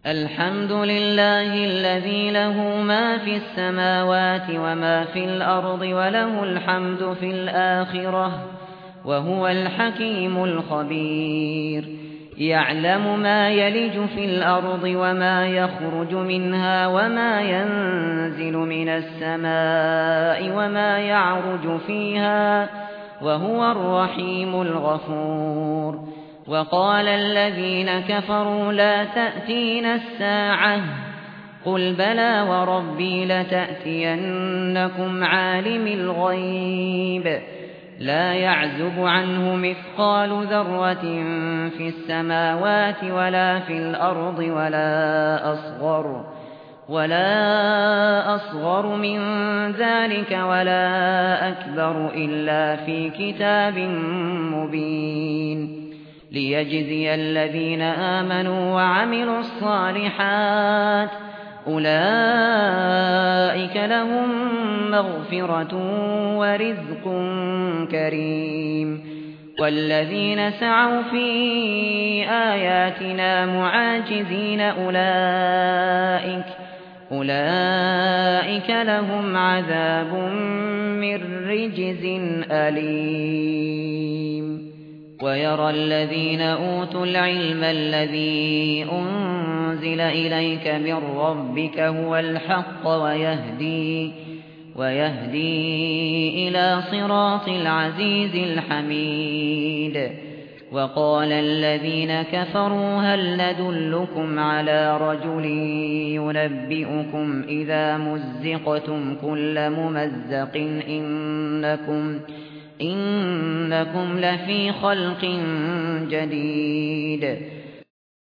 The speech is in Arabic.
الحمد لله الذي له ما في السماوات وما في الأرض وله الحمد في الآخرة وهو الحكيم الخبير. يعلم ما يلج في الأرض وما يخرج منها وما ينزل من السماء وما يعرج فيها وهو الرحيم الغفور. وقال الذين كفروا لا تأتينا الساعة قل بلى وربي لتأتينكم عالم الغيب لا يعزب عنه مثقال ذرة في السماوات ولا في الأرض ولا أصغر من ذلك ولا أكبر إلا في كتاب مبين ليجزي الذين آمنوا وعملوا الصالحات أولئك لهم مغفرة ورزق كريم. والذين سعوا في آياتنا معاجزين أولئك لهم عذاب من رجز أليم. ويرى الذين أوتوا العلم الذي أنزل إليك من ربك هو الحق ويهدي إلى صراط العزيز الحميد. وقال الذين كفروا هل ندلكم على رجل ينبئكم إذا مزقتم كل ممزق إنكم لفي خلق جديد.